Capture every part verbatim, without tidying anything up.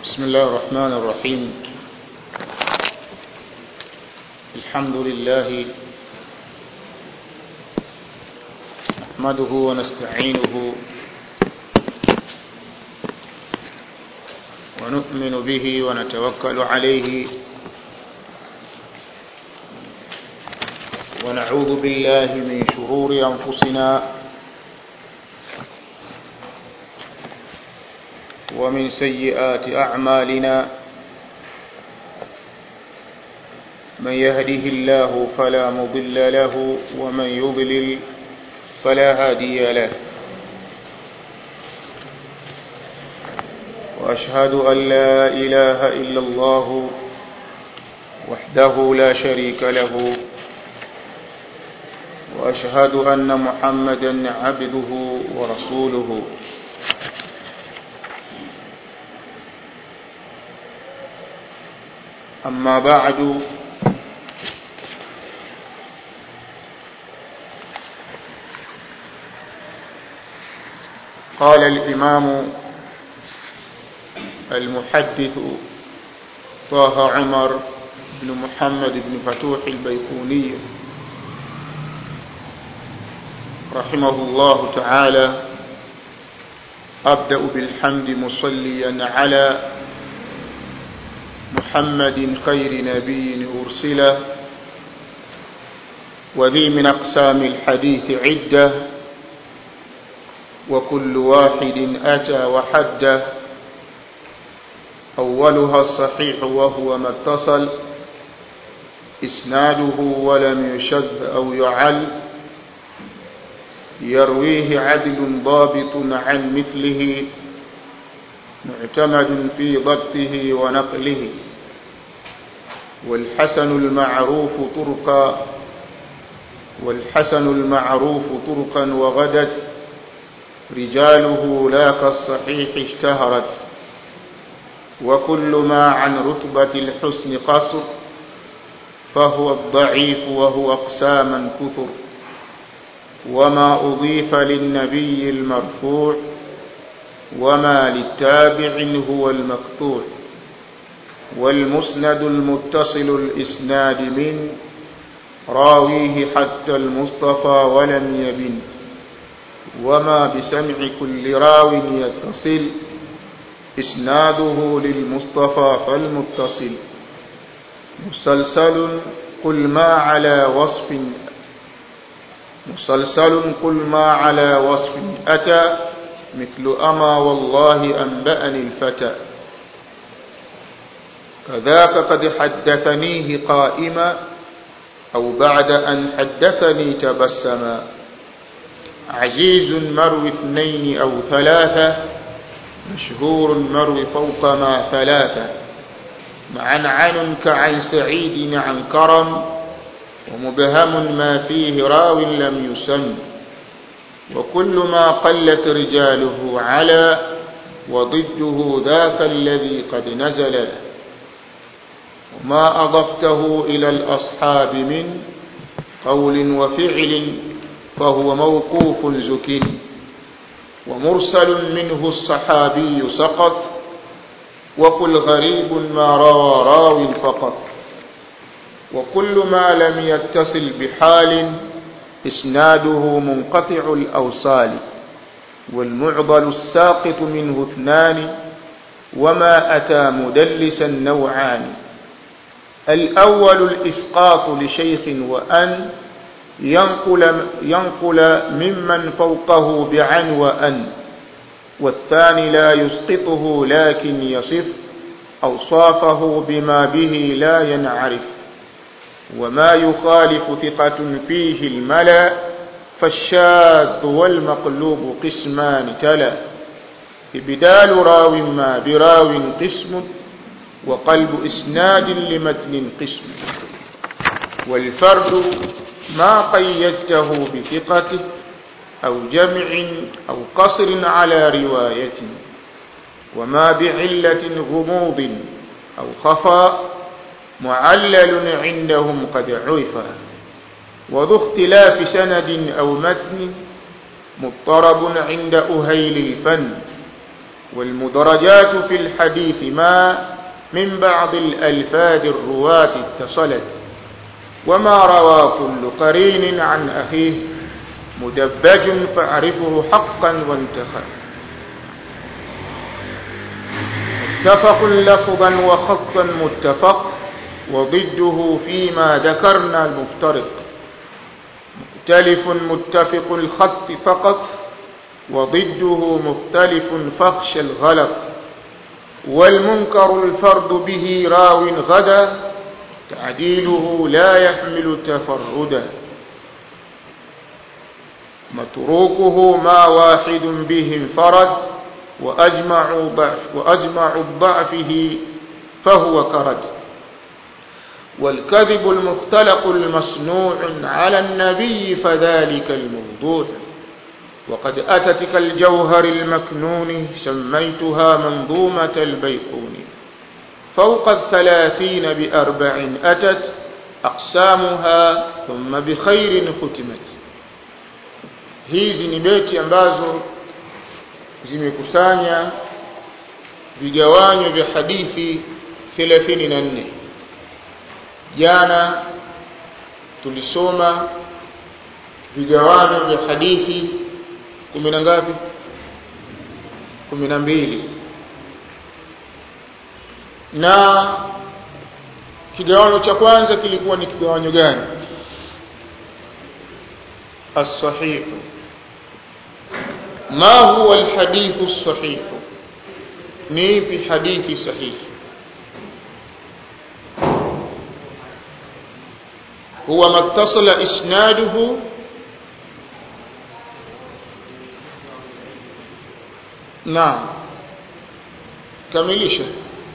بسم الله الرحمن الرحيم. الحمد لله نحمده ونستعينه ونؤمن به ونتوكل عليه ونعوذ بالله من شرور أنفسنا ومن سيئات أعمالنا. من يهده الله فلا مضل له ومن يضلل فلا هادي له. وأشهد أن لا إله إلا الله وحده لا شريك له وأشهد أن محمدا عبده ورسوله. أما بعد، قال الإمام المحدث طه عمر بن محمد بن فتوح البيقوني رحمه الله تعالى: أبدأ بالحمد مصليا على محمد خير نبي أرسله وذي من أقسام الحديث عدة وكل واحد أتى وحده. أولها الصحيح وهو ما اتصل إسناده ولم يشذ أو يعل، يرويه عدل ضابط عن مثله معتمد في ضبطه ونقله. والحسن المعروف طرقا والحسن المعروف طرقا وغدت رجاله لا كالصحيح اشتهرت. وكل ما عن رتبة الحسن قصر فهو الضعيف وهو أقساما كثر. وما أضيف للنبي المرفوع وما للتابع هو المقطوع. والمسند المتصل الإسناد من راويه حتى المصطفى ولم يبن. وما بسمع كل راو يتصل إسناده للمصطفى فالمتصل. مسلسل قل ما على وصف مسلسل قل ما على وصف أتى مثل أما والله أنبأني الفتى. كذاك قد حدثنيه قائما أو بعد أن حدثني تبسما. عزيز مروي اثنين أو ثلاثة مشهور مروي فوق ما ثلاثة. معن عن كعن سعيد عن كرم ومبهم ما فيه راو لم يسم. وكل ما قلت رجاله على وضده ذاك الذي قد نزل. وما أضفته إلى الأصحاب من قول وفعل فهو موقوف زك. ومرسل منه الصحابي سقط وقل غريب ما روى راو فقط. وكل ما لم يتصل بحال إسناده منقطع الأوصال. والمعضل الساقط منه اثنان وما أتى مدلسا نوعان. الأول الإسقاط لشيخ وأن ينقل, ينقل ممن فوقه بعن وأن. والثاني لا يسقطه لكن يصف أوصافه بما به لا ينعرف. وما يخالف ثقة فيه الملا فالشاذ والمقلوب قسمان تلا. إبدال راو ما براو قسم وقلب إسناد لمتن قسم. والفرد ما قيدته بثقته أو جمع أو قصر على رواية. وما بعلة غموض أو خفاء معلل عندهم قد عرفا. وذو اختلاف سند أو متن مضطرب عند أهيل الفن. والمدرجات في الحديث ما من بعض الألفاظ الرواة اتصلت وما روى كل قرين عن أخيه مدبج فاعرفه حقا وانتخى متفق لفظا وخطا متفق وضده فيما ذكرنا المفترق مختلف متفق الخط فقط وضده مختلف فاخشى الغلط والمنكر الفرد به راو غدا تعديله لا يحمل تفردا متروكه ما واحد به انفرد وأجمع ضعف وأجمع ضعفه فهو كرد والكذب المختلق المصنوع على النبي فذلك الموضوع وقد أتت كالجوهر المكنون سميتها منظومة البيقون فوق الثلاثين بأربع أتت أقسامها ثم بخير ختمت. Hizi ni beti ambazo zimekusanya vigawanyo vya hadithi thelathini na nne. Jana tulisoma vigawanyo vya hadithi kumi na ngapi? kumi na mbili. Na kigawanyo cha kwanza kilikuwa ni kigawanyo gani? As-sahih. ما هو الحديث الصحيح؟ نيبي حديث صحيح هو ما اتصل إسناده نعم كمليشه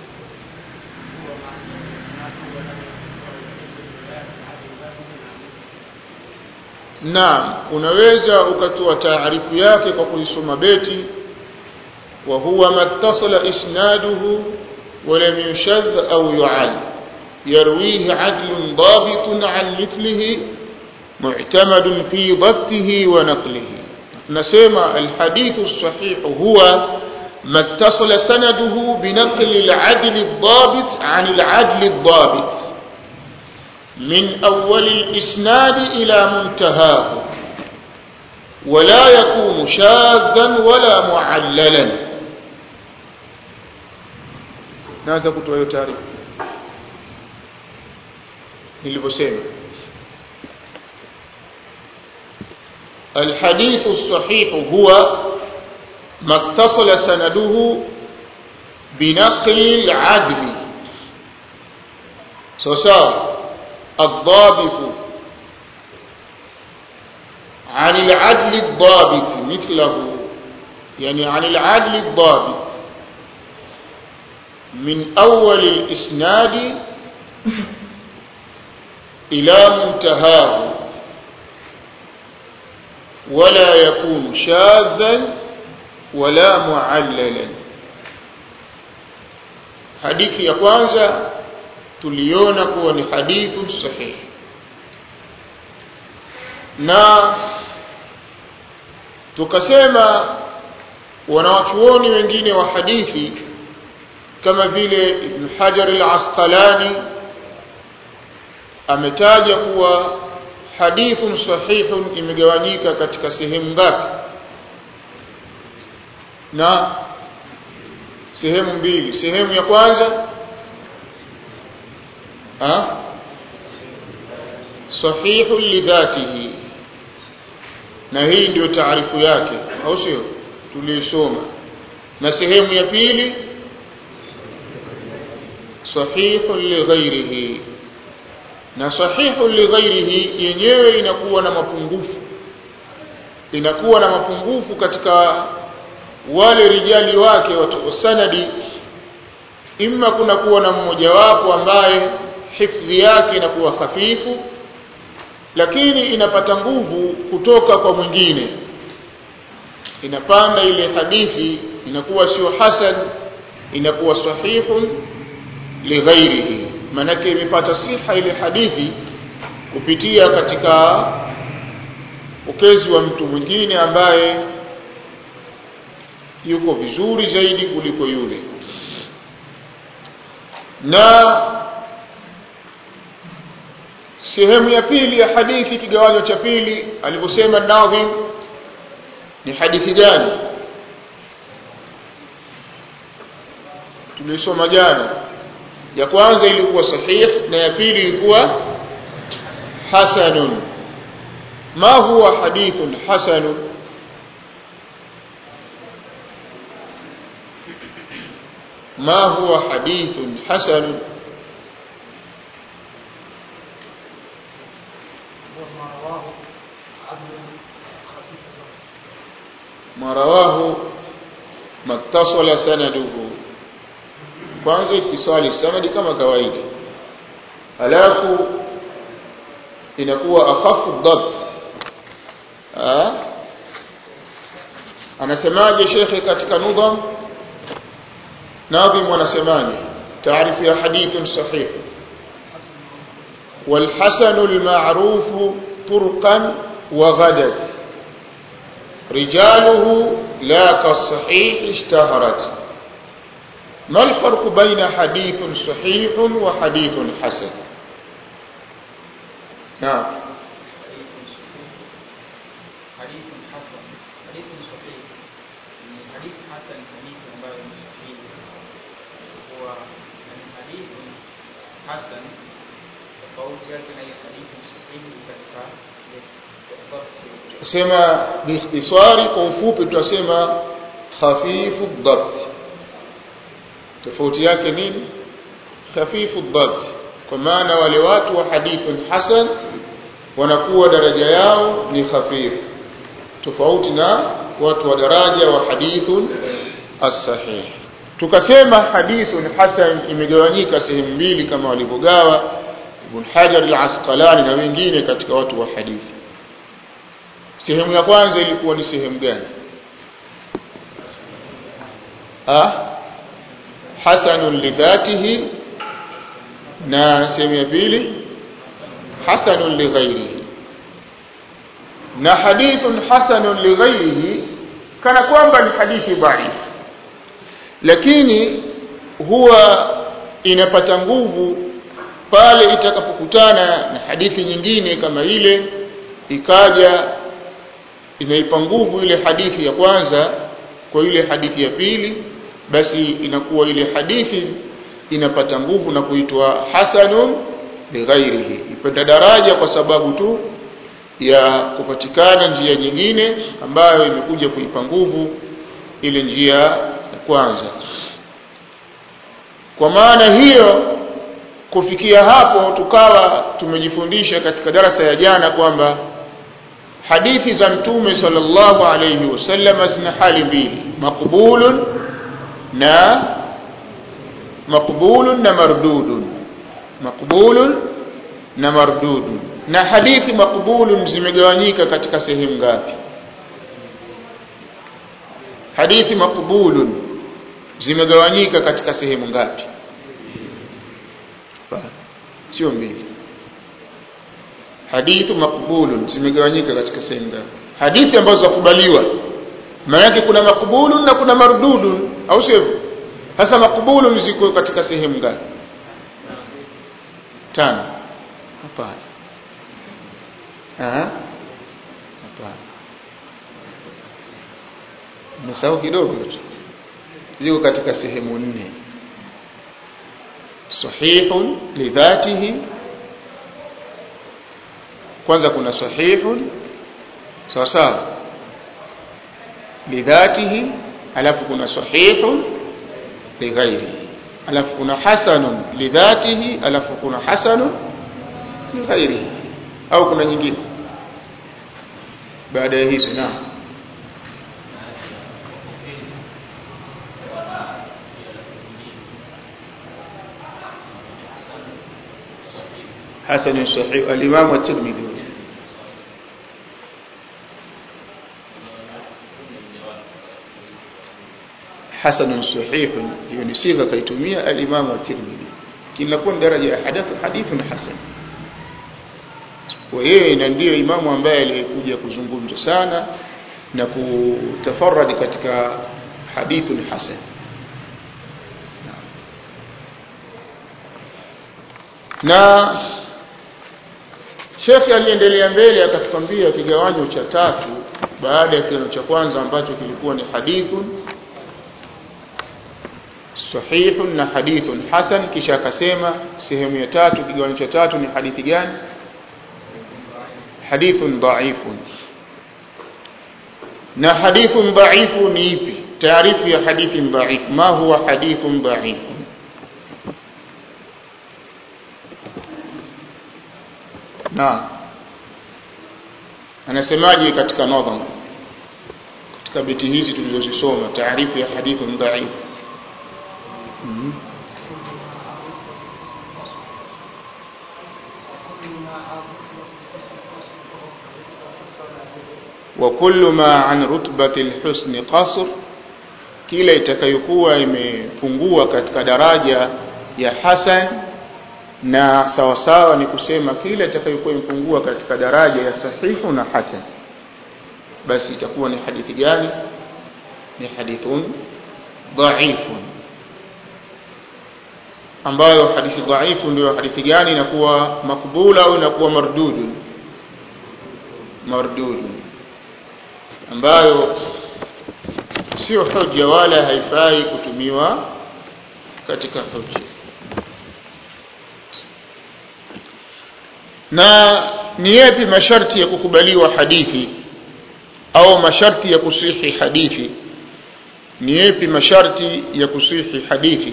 Naam, unaweza ukatoa taarifu yake kwa kuisoma beti wa huwa mattasala isnaduhu wa lam yushadh au yu'al yarwihi 'adlun dhabitun 'an mithlihi mu'tamadun fi dhabtihi wa naqlihi. Nasema alhadithu as-sahih huwa mattasala sanaduhu binaqli al-'adl ad-dhabit 'an al-'adl ad-dhabit من أول الإسناد إلى منتهاه ولا يكون شاذا ولا معللا. ناza kutoa hiyo taarifa nilivyosema. الحديث الصحيح هو ما اتصل سنده بنقل العدل سواء الضابط عن العدل الضابط مثله يعني عن العدل الضابط من أول الإسناد إلى منتهاه ولا يكون شاذا ولا معللا. حديث ya kwanza tuliona kuwa ni hadithu sahih, na tukasema wanawachuoni wengine wa hadithi kama vile Ibn Hajar al-Asqalani ametaja kuwa hadithun sahihun imegawanyika katika sehemu ngapi? Na sehemu mbili. Sehemu ya kwanza ha sahihun lidhatihi, na hii ndio taarifu yake, au sio? Tulisoma. Na sehemu ya pili sahihun lighairihi, na sahihun lighairihi yenyewe inakuwa na mapungufu, inakuwa na mapungufu katika wale rijali wake wa sanadi. Imma kuna kuwa na mmoja wapo ambaye hifdhi yake inakuwa hafifu, lakini inapata nguvu kutoka kwa mwingine, inapanda ile hadithi, inakuwa sio hasan, inakuwa sahihun lighairihi, manake imepata siha ile hadithi kupitia katika ukezi wa mtu mwingine ambaye yuko vizuri zaidi kuliko yule. Na sehemu ya pili ya hadithi, kigawanyo cha pili aliposema nadhim, ni hadithi gani? Tulisoma jana. Ya kwanza ilikuwa sahih na ya pili ilikuwa hasanun. Ma huwa hadithun hasanun? ما هو حديث حسن؟ ما رواه ما اتصل سنده. kwanza itisali sanadi kama kawaida, alafu inakuwa akhafu dhabt. ah anasemaje shekhe katika nudham? ناظم ونسماني تعرف يا حديث صحيح والحسن المعروف طرقا وغدت رجاله لا كالصحيح اشتهرت. ما الفرق بين حديث صحيح وحديث حسن؟ نعم. حديث حسن حديث صحيح. حديث حسن حديث ambayo ni sahihi. Kwa حديث حسن tofauti yake na hadithi sahihi katika dhabt. Sema biikhtisari, kwa ufupi tutasema khafifu dhabt. Tofauti yake nini? Khafifu dhabt, kwa maana wale watu wa hadithun hasan wanakuwa daraja yao ni khafifu, tofauti na watu wa daraja wa hadithun as-sahih. Tukasema hadithun hasan imegawanyika sehemu mbili kama walivyogawa Ibn Hajar al-Asqalani na wengine katika watu wa hadithi. Sehemu ya kwanza ilikuwa ni sehemu gani? ah hasanun li dhatihi, na sehemu ya pili hasanun li ghairihi. Na hadithun hasanun li ghairihi kana kwamba ni hadithi dhaif, lakini huwa inapata nguvu pale itakapokutana na hadithi nyingine kama ile, ikaja inaipa nguvu ile hadithi ya kwanza kwa ile hadithi ya pili, basi inakuwa ile hadithi inapata nguvu na kuitwa hasanun li ghairihi, ipanda daraja kwa sababu tu ya kupatikana njia nyingine ambayo imekuja kuipa nguvu ile njia ya kwanza. Kwa maana hiyo, kufikia hapo tukawa tumejifundisha katika darasa ya jana kwamba hadithi za Mtume sallallahu alayhi wasallam zina hali mbili, maqbulun na maqbulun na mardudun. Maqbulun na mardudun. Na hadithi maqbulun zimegawanyika katika sehemu ngapi? Hadithi maqbulun zimegawanyika katika sehemu ngapi? Sio mbili. Hadithi maqbulun zimegawanyika katika sehemu ngapi? Hadithi ambazo zakubaliwa, maana yake kuna maqbulun na kuna mardudun, au sio? Sasa maqbulun ziko katika sehemu ngapi? Tano. Hapana. Ah? Hapana. Msao kidogo tu. Ziko katika sehemu nne. Sahihun li dhatihi, kwanza kuna sahihun sawa sawa li dhatihi, alafu kuna sahihun li ghairihi, alafu kuna hasanun li dhatihi, alafu kuna hasanun li ghairihi, au kuna nyingine baada ya hizo? Na حسن صحيح الإمام الترمذي. حسن صحيح يعني صيغه كيتمية الإمام الترمذي kila kuna daraja ya hadithi hadithun hasan. Kwa hiyo ndio imamu ambaye alikuja kuzungumza sana na kutafarradi katika hadithun hasan. Na Sheikh aliendelea mbele akatuambia kigawanyo cha tatu baada ya kigawanyo cha kwanza ambacho kilikuwa ni hadithun sahihun na hadithun hasan, kisha akasema sehemu ya tatu kigawanyo cha tatu ni hadithi gani? Hadithun dha'ifun. Na hadithun dha'ifu ni ipi? Taarifu ya hadithun dha'if, ma huwa hadithun dha'if? Na anasemaje katika nadham, katika beti hizi tulizozisoma, taarifu ya hadithun dha'if? Mm-hmm. wa kullu ma an rutbati alhusn qasr, kila itakayokuwa imepungua katika daraja ya hasan, na sawa sawa ni kusema kila itakayokuwa imepungua katika daraja ya sahihu na hasan, basi itakuwa ni hadithi gani? Ni hadithun dha'ifun. Ambayo hadithi dhaifu ndio hadithi gani? Inakuwa makbula au inakuwa mardudu? Mardudu, ambayo sio hoja wala haifai kutumiwa katika hoja. Na ni yapi masharti ya kukubaliwa hadithi au masharti ya kusihi hadithi? Ni yapi masharti ya kusihi hadithi?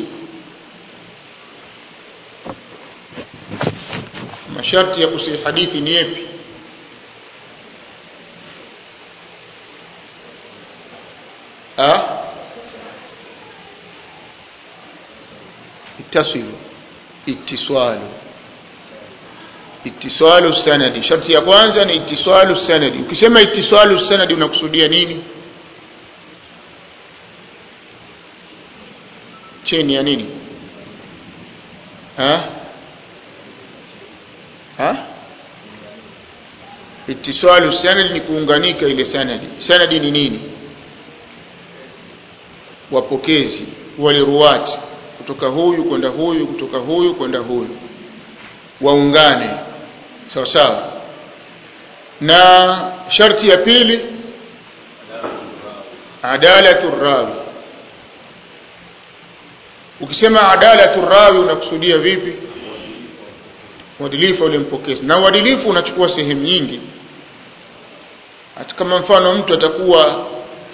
Masharti ya kusihi hadithi ni yapi? ah itasilu, ittiswalu, ittiswalu sanadi. Sharti ya kwanza ni ittiswalu sanadi. Ukisema ittiswalu sanadi unakusudia nini? Cheni ya nini? ha ha ittiswalu sanadi ni kuunganika ile sanadi. Sanadi ni nini? Wapokezi wale ruwati, kutoka huyu kwenda huyu, kutoka huyu kwenda huyu, waungane sawa sawa. Na sharti ya pili adalatu rawi. Ukisema adalatu rawi unakusudia vipi? Uadilifu ule mpokezi. Na uadilifu unachukua sehemu nyingi. Hata kama mfano mtu atakuwa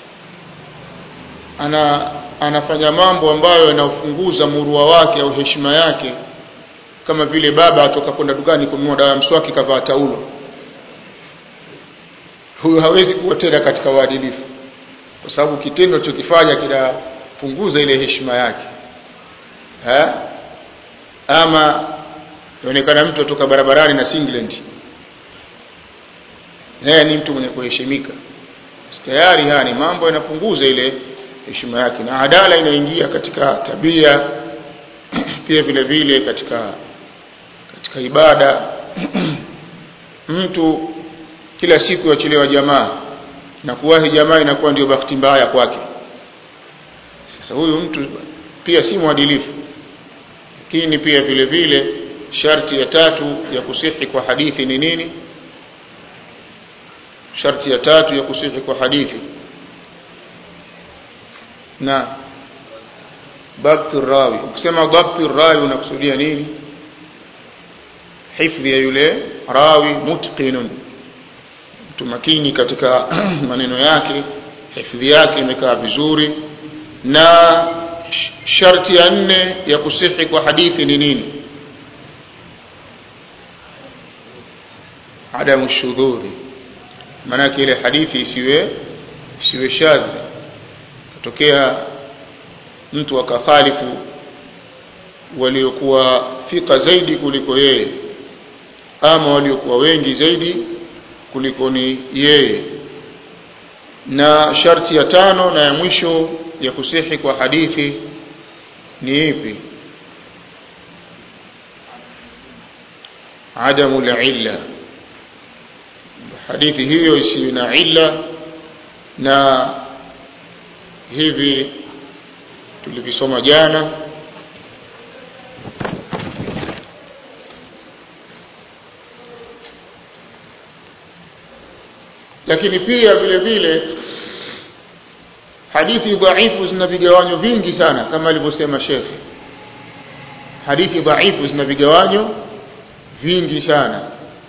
ana anafanya mambo ambayo yanafunguza murua wake au heshima yake, kama vile baba atoka kwenda dukani kununua dawa ya mswaki kavaa taulo, huyo hawezi kuwa tena katika uadilifu, kwa sababu kitendo chokifanya kinapunguza ile heshima yake. ha ama inaonekana mtu atoka barabarani na singlet, yeye ni mtu mwenye kuheshimika, tayari haya ni mambo yanapunguza ile heshima yake. Na adala inaingia katika tabia pia vile vile katika katika ibada. Mtu kila siku yachelewa jamaa na kuwahi jamaa inakuwa ndio bahati mbaya kwake. Sasa huyu mtu pia si mwadilifu. Lakini pia vile vile sharti ya tatu ya kusihi kwa hadithi ni nini? Sharti ya tatu ya kusihi kwa hadithi na dhabtu rawi. Ukisema dhabtu rawi unakusudia nini? Hifdhi ya yule rawi, mutqinun, mtu makini katika maneno yake, hifdhi yake imekaa vizuri. Na sharti ya nne ya kusihi kwa hadithi ni nini? Adamu shudhuri, maana ile hadithi isiwe isiwe shadhi, tokea mtu akakhalifu waliokuwa fika zaidi kuliko yeye, ama waliokuwa wengi zaidi kuliko ni yeye. Na sharti ya tano na ya mwisho ya kusihi kwa hadithi ni ipi? Adamu al-illa, hadithi hiyo isiwe na illa, na hivi tulivisoma jana. Lakini pia vile vile hadithi dhaifu zina vigawanyo vingi sana kama alivyosema Sheikh. Hadithi dhaifu zina vigawanyo vingi sana.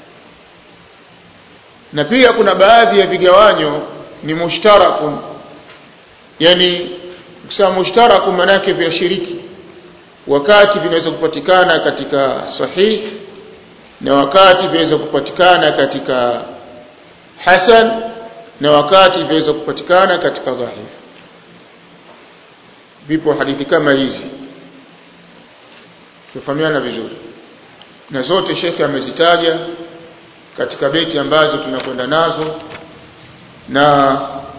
Na pia kuna baadhi ya vigawanyo ni mushtarakun, yani kusema mushtarakun maana yake vya shiriki, wakati vinaweza kupatikana katika sahih na wakati vinaweza kupatikana katika hasan na wakati vinaweza kupatikana katika dhaif. Vipo hadithi kama hizi, tufahamiana vizuri, na zote Sheikh amezitaja katika beti ambazo tunakwenda nazo, na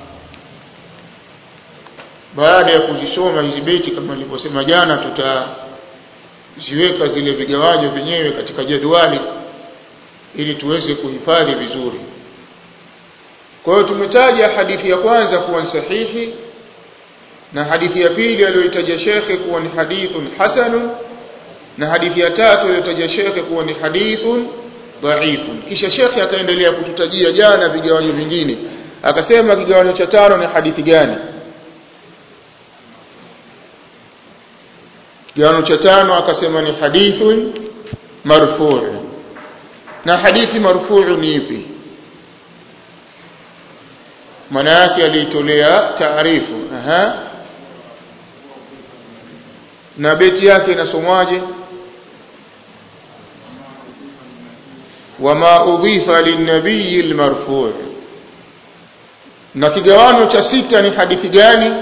baada ya kuzisoma hizi beti kama nilivyosema jana, tutaziweka zile vigawanyo vyenyewe katika jadwali ili tuweze kuhifadhi vizuri. Kwa hiyo tumetaja hadithi ya kwanza kuwa ni sahihi, na hadithi ya pili aliyoitaja Sheikh kuwa ni hadithun hasanun, na hadithi ya tatu aliyotaja Sheikh kuwa ni hadithun dhaifun. Kisha Sheikh akaendelea kututajia jana vigawanyo vingine, akasema kigawanyo cha tano ni hadithi gani? Kigawanyo cha tano akasema ni hadithun marfu'. Na hadithi marfu' ni ipi? Maana yake aliitolea taarifu. Aha. Na beti yake inasomwaje? wama udhifa linnabiy almarfu'. Na kigawanyo cha sita ni hadithi gani?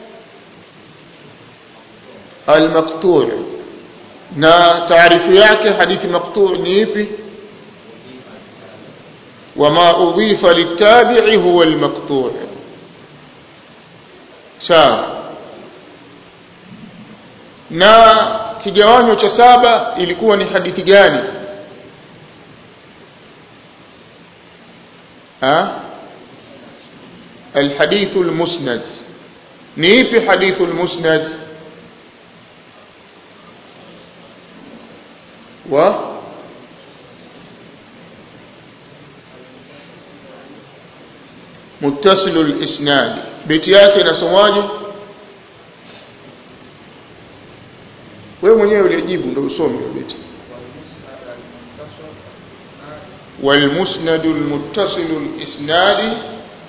Almaqtu'. Na taarifu yake hadithi maqtu' ni ipi? wama udhifa litabi'i huwa almaqtu'. sawa. Na kigawanyo cha saba ilikuwa ni hadithi gani? ha الحديث المسند. ni ipi hadithu almusnad? wa muttasil al-isnad. beti yake inasomwaje? wewe mwenyewe ulijibu ndio usome hiyo beti. والمسند المتصل الإسناد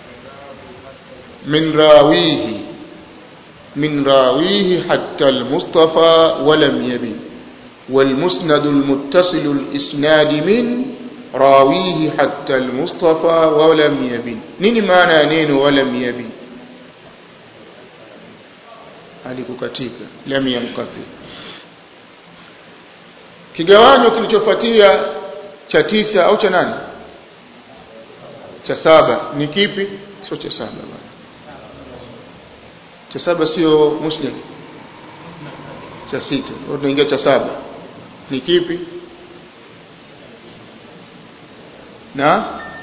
من راويه من راويه حتى المصطفى ولم يبن. والمسند المتصل الإسناد من راويه حتى المصطفى ولم يبن. nini maana ya neno ولم يبن؟ alikukatika, lam yanqati. Kigawanyo kilichofuatia cha tisa au cha nane? Cha saba ni kipi? Sio cha saba bwana. Cha saba sio Muslim. Cha sita. Au tunaingia cha saba. Ni kipi? Na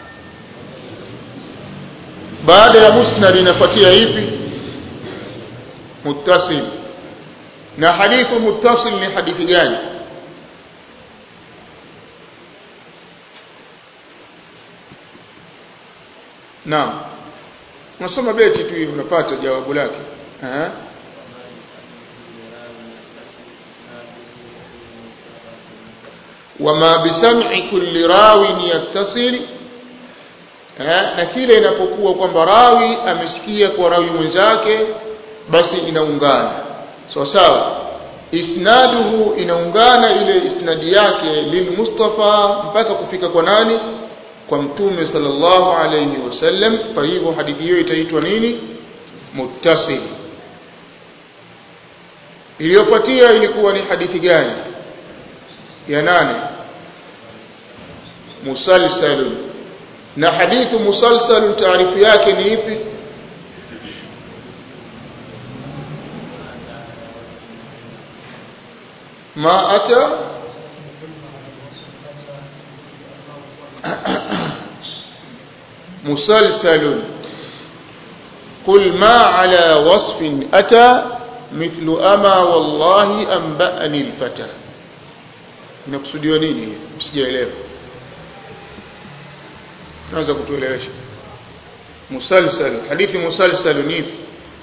baada ya musnad inafuatia ipi? Muttasil. Na hadithu muttasil ni hadithi gani? Naam. Unasoma beti tu hiyo unapata jawabu lake. Eh? Wama bisam'i kulli rawin yattasil. Eh, na kile inapokuwa kwamba rawi amesikia kwa rawi mwenzake basi inaungana. Sawa sawa. Isnaduhu inaungana ile isnadi yake lil Mustafa mpaka kufika kwa nani? Kwa Mtume sallallahu alayhi wasallam. Kwa hivyo hadithi hiyo itaitwa nini? Muttasil. Iliyofuatia ilikuwa ni hadithi gani? Ya nane. Musalsal. Na hadithu musalsal taarifu yake ni ipi? Ma ata musalsalun. قل ما على وصف أتى مثل أما والله أنبأني الفتى. inakusudiwa nini? Msijaelewa. Naanza kutuelewesha. Musalsal, hadithi musalsal ni ipi?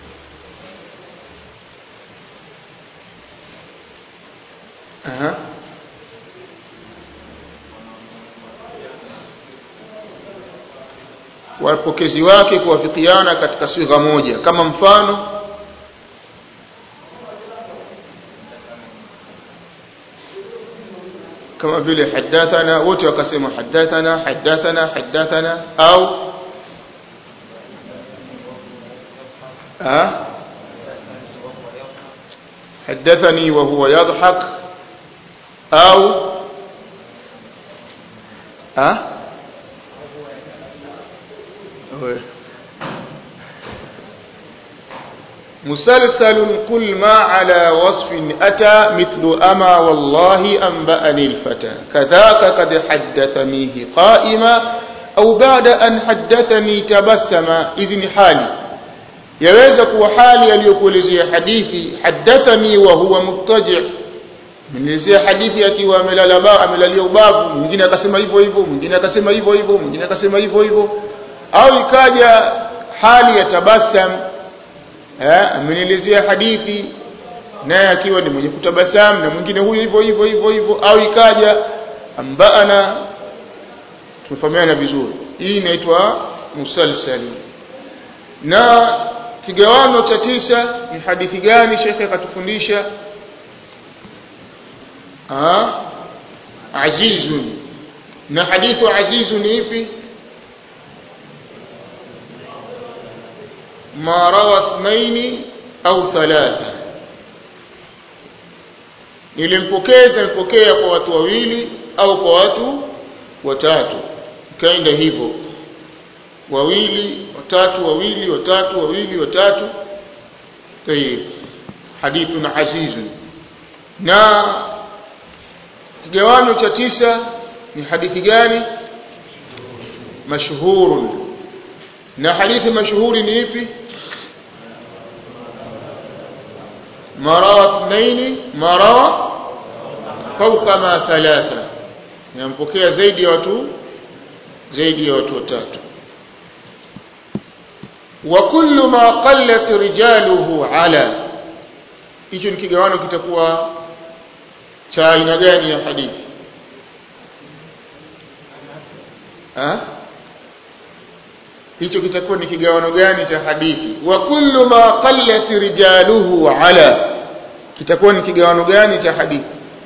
Aha. Wapokezi wake kuwafikiana katika sigha moja, kama mfano kama vile hadathana, wote wakasema hadathana hadathana hadathana, au ah hadathani wa huwa yadhhak, au ah مسلسل كل ما على وصف أتى مثل أما والله أنبأني الفتى كذاك قد حدثنيه قائما أو بعد أن حدثني تبسم إذن حالي. يوeza kuwa hali aliyokuelezea hadithi hadathani wa huwa muttaji', mnielezea hadithi akiwa amelala amelalia ubavu, mwingine akasema hivyo hivyo, mwingine akasema hivyo hivyo, mwingine akasema hivyo hivyo, au ikaja hali ya tabasam, eh amenielezea hadithi naye akiwa ni mwenye kutabasam na mwingine huyo hivyo hivyo hivyo hivyo, au ikaja ambaana. Tumefahamiana vizuri. Hii inaitwa musalsal. Na kigawano cha tisa ni hadithi gani shekhe akatufundisha? ah azizun. Na hadithu azizun ni ipi? ما روى اثنين au thalatha, nilimpokeza mpokea kwa watu wawili au kwa watu watatu, kaenda hivyo wawili watatu wawili watatu wawili watatu. Tayeb, hadithun azizun. Na kigawano cha tisa ni hadithi gani? Mashhurun. Na hadithi mashuhuri ni ipi? marawa اثنين marawa fawqa ma thalatha, nampokea zaidi ya watu zaidi ya watu watatu. Wa kullu ma qallat rijaluhu ala, hicho ni kigawano kitakuwa cha aina gani ya hadithi? ah hicho kitakuwa ni kigawano gani cha hadithi? Wa kullu ma qallat rijaluhu ala, kitakuwa ni kigawano gani cha hadithi?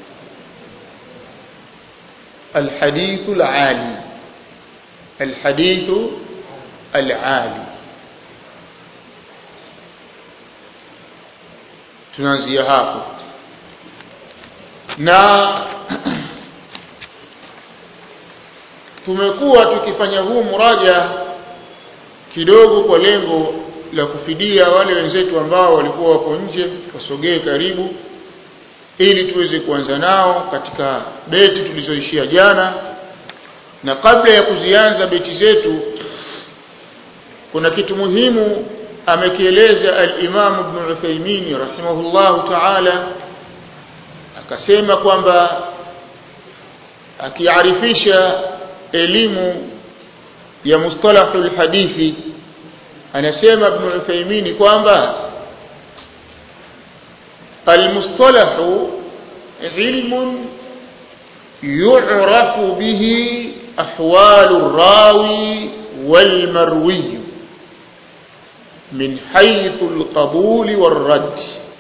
الحديث العالي. الحديث العالي. tunaanzia hapo. Na tumekuwa tukifanya huu muraja kidogo kwa lengo la kufidia wale wenzetu ambao walikuwa wako nje, wasogee karibu ili tuweze kuanza nao katika beti tulizoishia jana. Na kabla ya kuzianza beti zetu, kuna kitu muhimu amekieleza al-Imam Ibn Uthaymeen rahimahullahu ta'ala, akasema kwamba akiarifisha elimu ya mustalahul hadithi, anasema Ibn Uthaymeen kwamba al-mustalahu ilmun yu'rafu bihi ahwalu rawi wal marwi min haythu al-qabul wal-radd.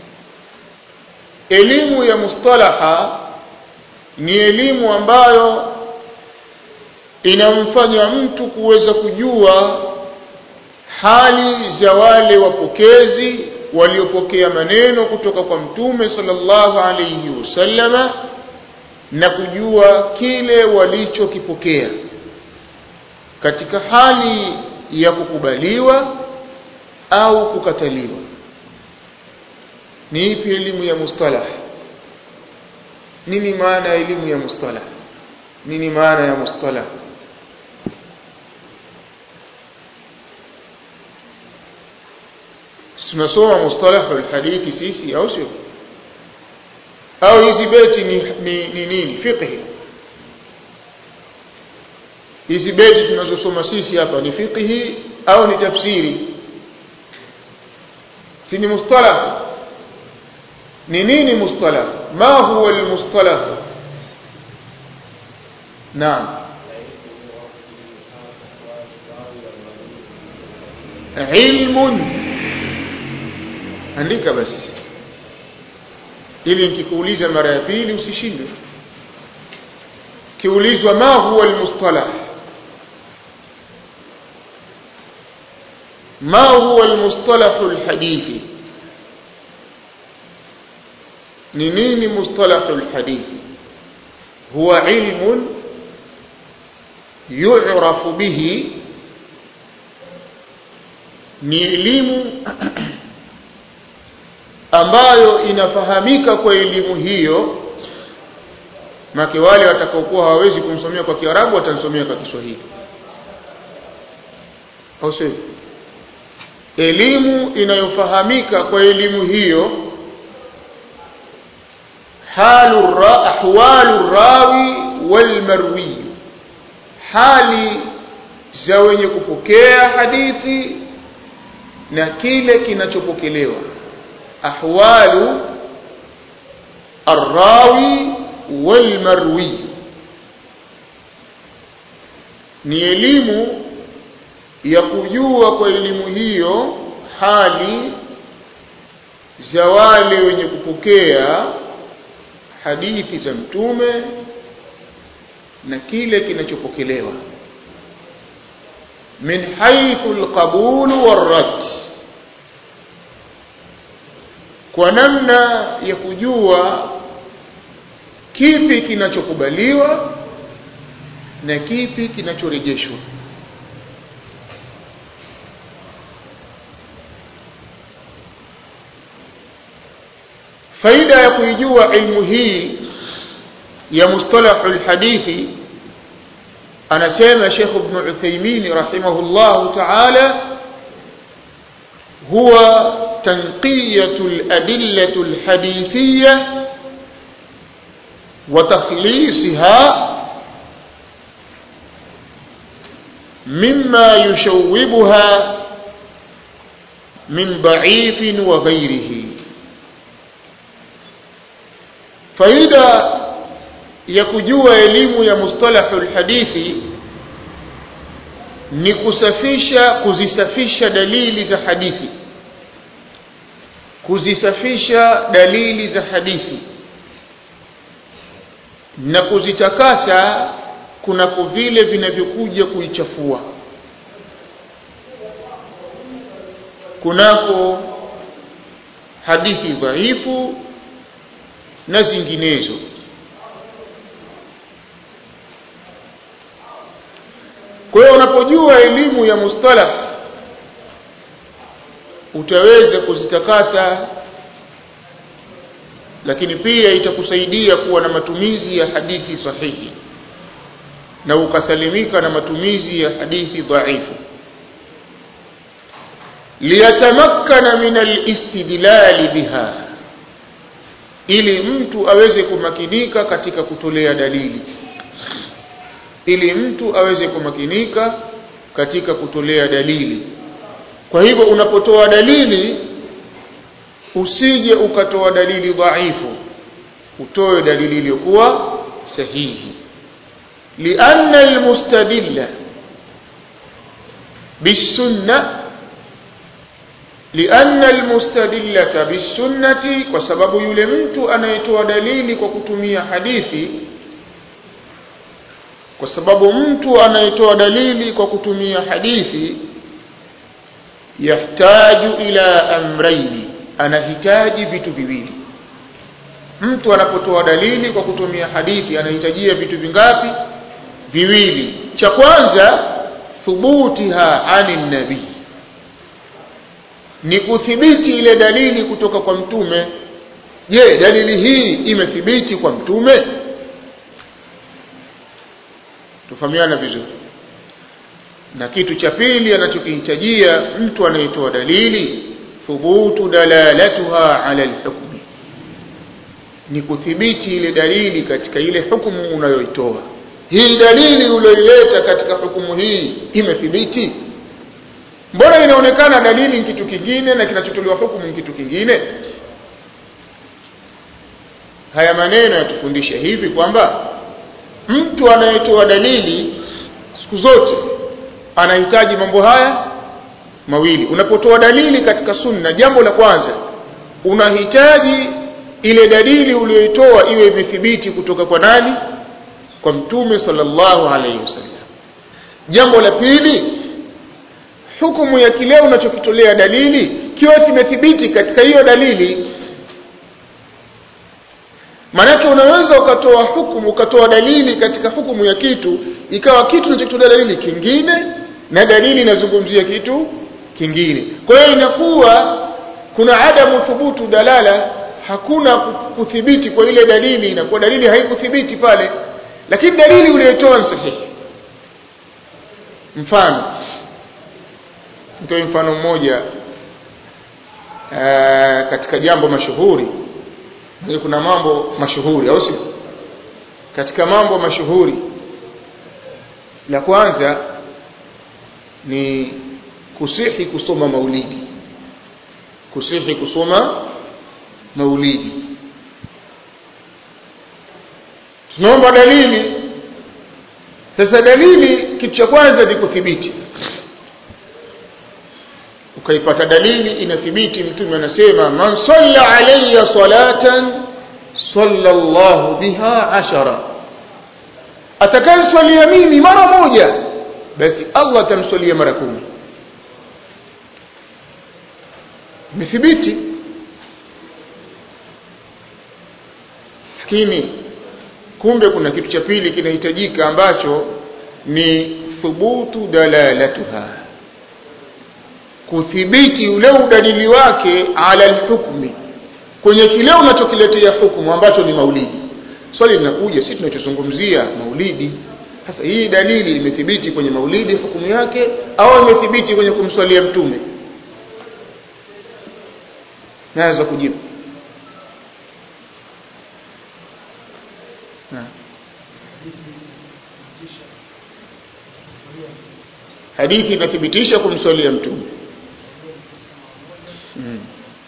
Elimu ya mustalaha ni elimu ambayo inamfanya mtu kuweza kujua hali za wale wapokezi waliopokea maneno kutoka kwa Mtume sallallahu alayhi wasallama, na kujua kile walichokipokea katika hali ya kukubaliwa au kukataliwa. Ni ipi elimu ya mustalah? Nini maana ya elimu ya mustalah? Nini maana ya mustalah? tunasoma mustalah al-hadithi sisi au sio? Au hizi beti ni ni, ni nini? Fiqh. Hizi beti tunazosoma sisi hapa ni fiqh au ni tafsiri? Si ni mustalah. Ni nini mustalah? Ma huwa al-mustalah? Naam. Ilmun. Andika basi ili nikikuuliza mara ya pili usishindwe. Kiulizwa ma huwa al-mustalah, ma huwa al-mustalah al-hadithi, ni nini mustalah al-hadithi? huwa ilmun yu'rafu bihi, ni elimu ambayo inafahamika kwa elimu hiyo. Maki wale watakaokuwa hawawezi kumsomea kwa Kiarabu watansomea kwa Kiswahili. Au sio? Elimu inayofahamika kwa elimu hiyo, halu ra ahwalu rawi wal marwi, hali za wenye kupokea hadithi na kile kinachopokelewa. Ahwalu arrawi wal marwi ni elimu ya kujua kwa elimu hiyo hali za wale wenye kupokea hadithi za mtume na kile kinachopokelewa, min haythu alqabul warad, kwa namna ya kujua kipi kinachokubaliwa na kipi kinachorejeshwa. Faida ya kuijua ilmu hii ya mustalahul hadithi, anasema Sheikh Ibn Uthaymeen rahimahullah ta'ala, huwa tanqiyatul adillatul hadithiyya wa takhlisha mimma yushawwibuha min da'ifin wa ghayrihi. Faida ya kujua elimu ya mustalahul hadithi ni kusafisha kuzisafisha dalili za hadithi, kuzisafisha dalili za hadithi na kuzitakasa kunako vile vinavyokuja kuichafua, kunako hadithi dhaifu na zinginezo. Kwa hiyo unapojua elimu ya mustalah utaweza kuzitakasa, lakini pia itakusaidia kuwa na matumizi ya hadithi sahihi na ukasalimika na matumizi ya hadithi dhaifu. Liyatamakkana min al-istidlal biha, ili mtu aweze kumakinika katika kutolea dalili, ili mtu aweze kumakinika katika kutolea dalili. Kwa hivyo unapotoa dalili usije ukatoa dalili dhaifu, utoe dalili iliyokuwa sahihi. Lianna almustadilla bisunna, lianna almustadillata bisunnati, kwa sababu yule mtu anayetoa dalili kwa kutumia hadithi, kwa sababu mtu anayetoa dalili kwa kutumia hadithi yahtaju ila amrayni, anahitaji vitu viwili. Mtu anapotoa dalili kwa kutumia hadithi anahitajia vitu vingapi? Viwili. Cha kwanza, thubutiha anin nabii, ni kuthibiti ile dalili kutoka kwa mtume. Je, dalili hii imethibiti kwa mtume? Tufahamiana vizuri. Na kitu cha pili anachokihitajia mtu anayetoa dalili, thubutu dalalatuha ala al-hukm, ni kuthibiti ile dalili katika ile hukumu unayoitoa. Hii dalili uliyoileta katika hukumu hii imethibiti? Mbona inaonekana dalili ni kitu kingine na kinachotolewa hukumu ni kitu kingine? Haya maneno yatufundisha hivi kwamba mtu anayetoa dalili siku zote anahitaji mambo haya mawili. Unapotoa dalili katika sunna, jambo la kwanza unahitaji ile dalili uliyoitoa iwe imethibiti kutoka kwa nani? Kwa Mtume sallallahu alayhi wasallam. Jambo la pili, hukumu ya kile unachokitolea dalili kiwe kimethibiti katika hiyo dalili. Maana unaweza ukatoa hukumu, ukatoa dalili katika hukumu ya kitu, ikawa kitu unachokitolea dalili kingine na dalili inazungumzia kitu kingine. Kwa hiyo inakuwa kuna adamu thubutu dalala, hakuna kuthibiti kwa ile dalili, inakuwa dalili haikuthibiti pale, lakini dalili uliyotoa ni sahihi. Mfano, nitoe mfano mmoja katika jambo mashuhuri. Kuna mambo mashuhuri, au sio? Katika mambo mashuhuri, la kwanza ni kusihi kusoma maulidi. Kusihi kusoma maulidi. Tunaomba dalili. Sasa dalili, kitu cha kwanza ni kuthibiti. Ukaipata dalili inathibiti, Mtume anasema man salla alayya salatan sallallahu biha ashara, atakayesalia mimi mara moja basi Allah atamsalia mara kumi. Imethibiti. Lakini kumbe kuna kitu cha pili kinahitajika ambacho ni thubutu dalalatuha, kuthibiti ule udalili wake ala al-hukmi, kwenye kile unachokiletea hukumu ambacho ni maulidi. Swali linakuja, sisi tunachozungumzia maulidi. Sasa hii dalili imethibiti kwenye maulidi hukumu yake au imethibiti kwenye kumswalia Mtume? Naweza kujibu. Na hadithi inathibitisha kumswalia Mtume. Hmm.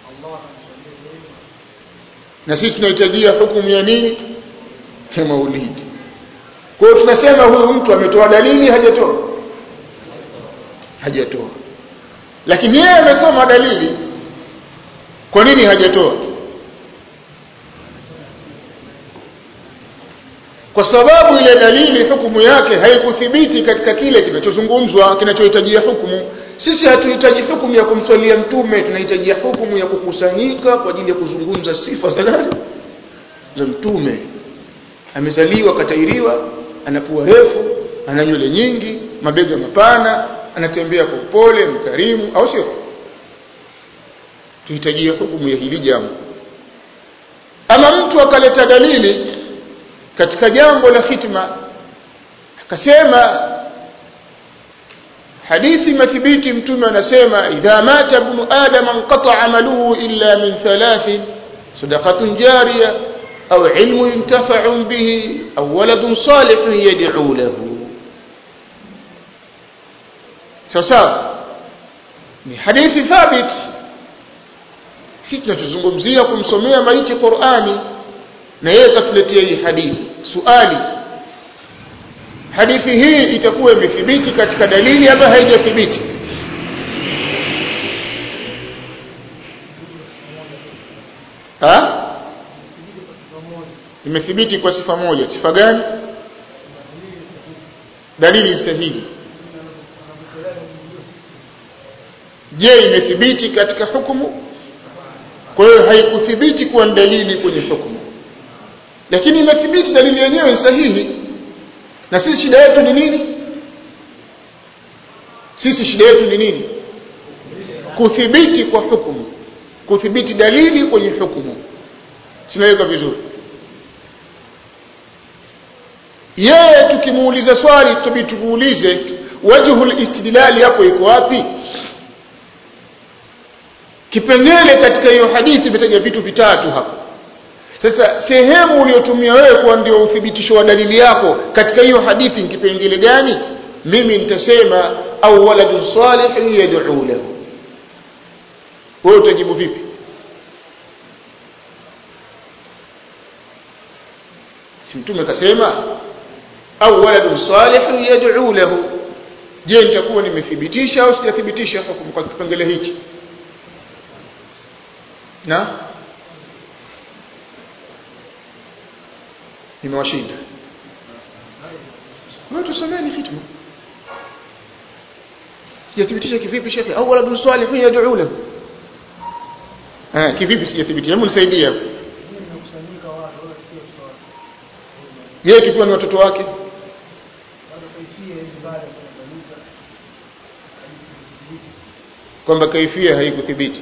Na sisi tunahitajia hukumu ya nini? Ya maulidi. Kwa hiyo tunasema huyu mtu ametoa dalili, hajatoa? Hajatoa. Lakini yeye amesoma dalili. Kwa nini hajatoa? Kwa sababu ile dalili hukumu yake haikuthibiti katika kile kinachozungumzwa, kinachohitajia hukumu. Sisi hatuhitaji hukumu ya kumswalia Mtume, tunahitaji hukumu ya kukusanyika kwa ajili ya kuzungumza sifa za nani? Za Mtume. Amezaliwa katairiwa, ana pua refu, ana nywele nyingi, mabega mapana, anatembea kwa upole, mkarimu, au sio? Tuhitaji hukumu ya hili jambo. Ama mtu akaleta dalili katika jambo la hitma, akasema hadithi mathibiti, Mtume anasema idha mata ibn adam anqata amaluhu illa min thalathin sadaqatun jariyah au ilmu yuntafa'u bihi au waladun salihun yad'u lahu. Sasa ni hadithi thabit. Sisi tunachozungumzia kumsomea maiti Qur'ani, na yeye katuletea hii hadithi. Swali, hadithi hii itakuwa imethibiti katika dalili ama haijathibiti? Ha? Imethibiti kwa sifa moja. Sifa gani? Dalili sahihi. Je, imethibiti katika hukumu? Kwa hiyo haikuthibiti kwa dalili kwenye hukumu, lakini imethibiti dalili yenyewe sahihi. Na sisi shida yetu ni nini? Sisi shida yetu ni nini? Kuthibiti kwa hukumu, kuthibiti dalili kwenye hukumu. Sinaweka vizuri. Yeye tukimuuliza swali tubidi tumuulize wajhul istidlali hapo iko wapi? Kipengele katika hiyo hadithi imetaja vitu vitatu hapo. Sasa sehemu uliyotumia wewe kwa ndio uthibitisho wa dalili yako katika hiyo hadithi ni kipengele gani? Mimi nitasema au waladun salih yad'u lahu. Wewe utajibu vipi? Si Mtume kasema au waladun salih yad'u lahu. Je, nitakuwa nimethibitisha au sijathibitisha hukumu kwa kipengele hiki? Na nimewashinda. Wewe tusomeni hitma. Sijathibitisha kivipi shekhi? Au waladun salih yad'u lahu. Eh, kivipi sijathibitisha? Hebu nisaidie hapo. Yeye tukiwa ni watoto wake kwamba kaifia haikuthibiti.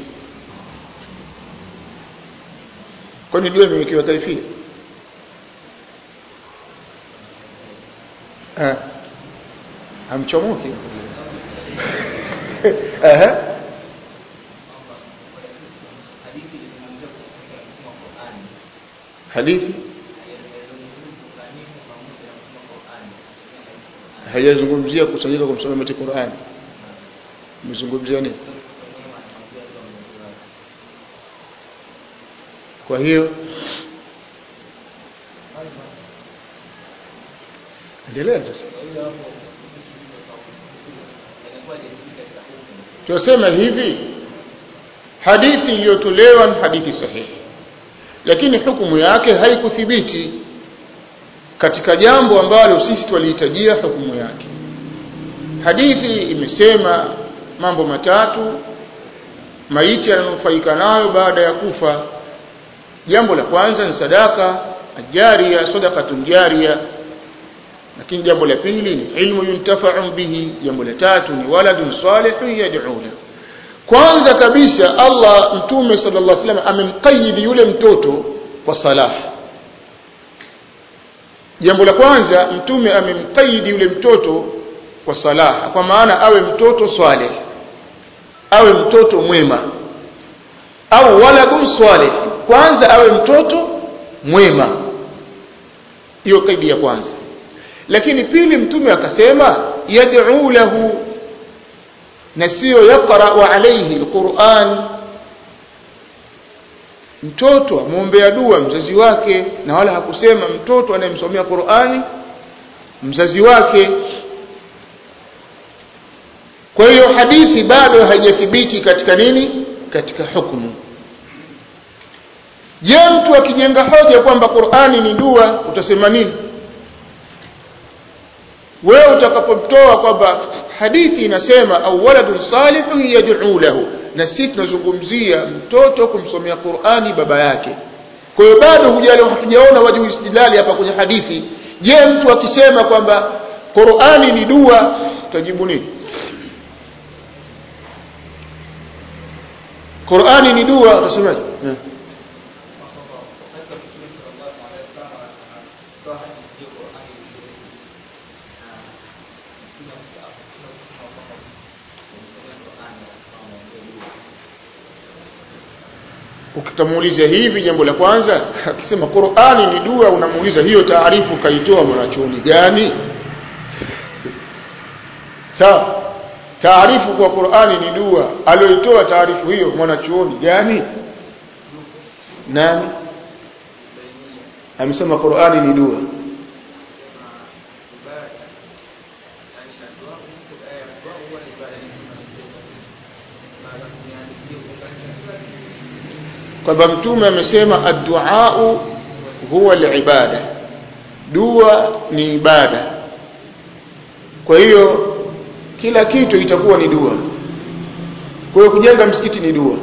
Kwani dua imewekewa kaifia? Ah. Amchomoki. Aha. Hadithi hayazungumzia kusanyika kumsoma mati Qur'an. Mzungumzia nini? Kwa hiyo endelea sasa. Tunasema hivi, hadithi iliyotolewa ni hadithi sahihi, lakini hukumu yake haikuthibiti katika jambo ambalo sisi twalihitajia hukumu yake. Hadithi imesema mambo matatu maiti ananufaika nayo baada ya kufa. Jambo la kwanza ni sadaka ajaria, sadaqatun jaria. Lakini jambo la pili ni ilmu yuntafa'u bihi. Jambo la tatu ni waladun salihun yad'u lahu. Kwanza kabisa Allah Mtume sallallahu alaihi wasallam amemqayyid yule mtoto kwa salah. Jambo la kwanza Mtume amemqayyid yule mtoto kwa salah, kwa maana awe mtoto salih, awe mtoto mwema, au waladun salih, kwanza awe mtoto mwema. Hiyo kaidi ya kwanza. Lakini pili Mtume akasema yad'u lahu, na sio yaqra'u alayhi alquran. Mtoto amuombea dua mzazi wake, na wala hakusema mtoto anayemsomea Qur'ani mzazi wake. Kwa hiyo hadithi bado haijathibiti katika nini? Katika hukumu. Je, mtu akijenga hoja kwamba Qur'ani ni dua utasema nini? Wewe utakapotoa kwamba hadithi inasema au waladun salihun yad'u lahu, na sisi tunazungumzia mtoto kumsomea Qur'ani baba yake. Kwa hiyo bado hujalo hatujaona wajhu istidlali hapa kwenye hadithi. Je, mtu akisema kwamba Qur'ani ni dua utajibu nini? Qur'ani ni dua utasemaje? Yeah. Ukitamuuliza hivi, jambo la kwanza akisema Qur'ani ni dua, unamuuliza hiyo taarifu kaitoa mwanachuoni gani? Sawa, taarifu kwa Qur'ani ni dua, alioitoa taarifu hiyo mwanachuoni gani? Nani amesema Qur'ani ni dua? Kwamba Mtume amesema ad-du'a huwa al-ibada, dua ni ibada. Kwa hiyo kila kitu itakuwa ni dua. Kwa hiyo kujenga msikiti ni dua.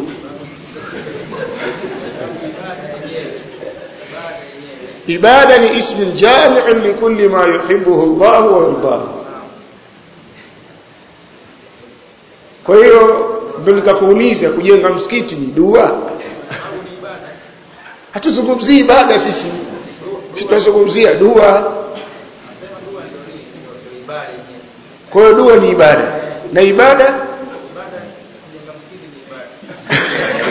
Ibada ni ismun jami'un li kulli ma yuhibbuhu Allah wa yardahu. Kwa hiyo ndio nikakuuliza kujenga msikiti ni dua? Hatuzungumzii ibada sisi. Sisi tunazungumzia dua. Kwa hiyo dua ni ibada. Na ibada kujenga msikiti ni ibada.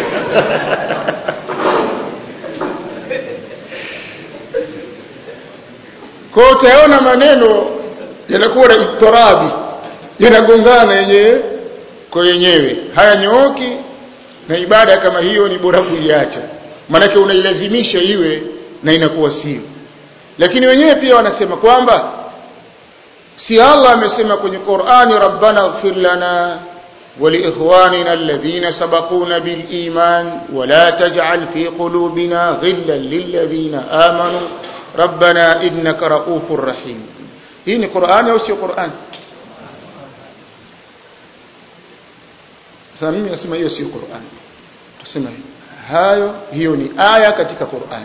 Kwa utaona maneno yanakuwa na itirabi, yanagongana yenyewe kwa yenyewe, hayanyooki, na ibada kama hiyo ni bora kuiacha, maana unailazimisha iwe na inakuwa sio. Lakini wenyewe pia wanasema kwamba si Allah amesema kwenye Qur'ani, rabbana ighfir lana wa li ikhwanina alladhina sabaquna bil iman wa la taj'al fi qulubina ghillan lil ladhina amanu rabbana innaka ra'ufur rahim. Hii ni Qur'ani au sio Qur'ani? Sasa mimi nasema hiyo sio Qur'ani, tuseme hayo hiyo ni aya katika Qur'ani.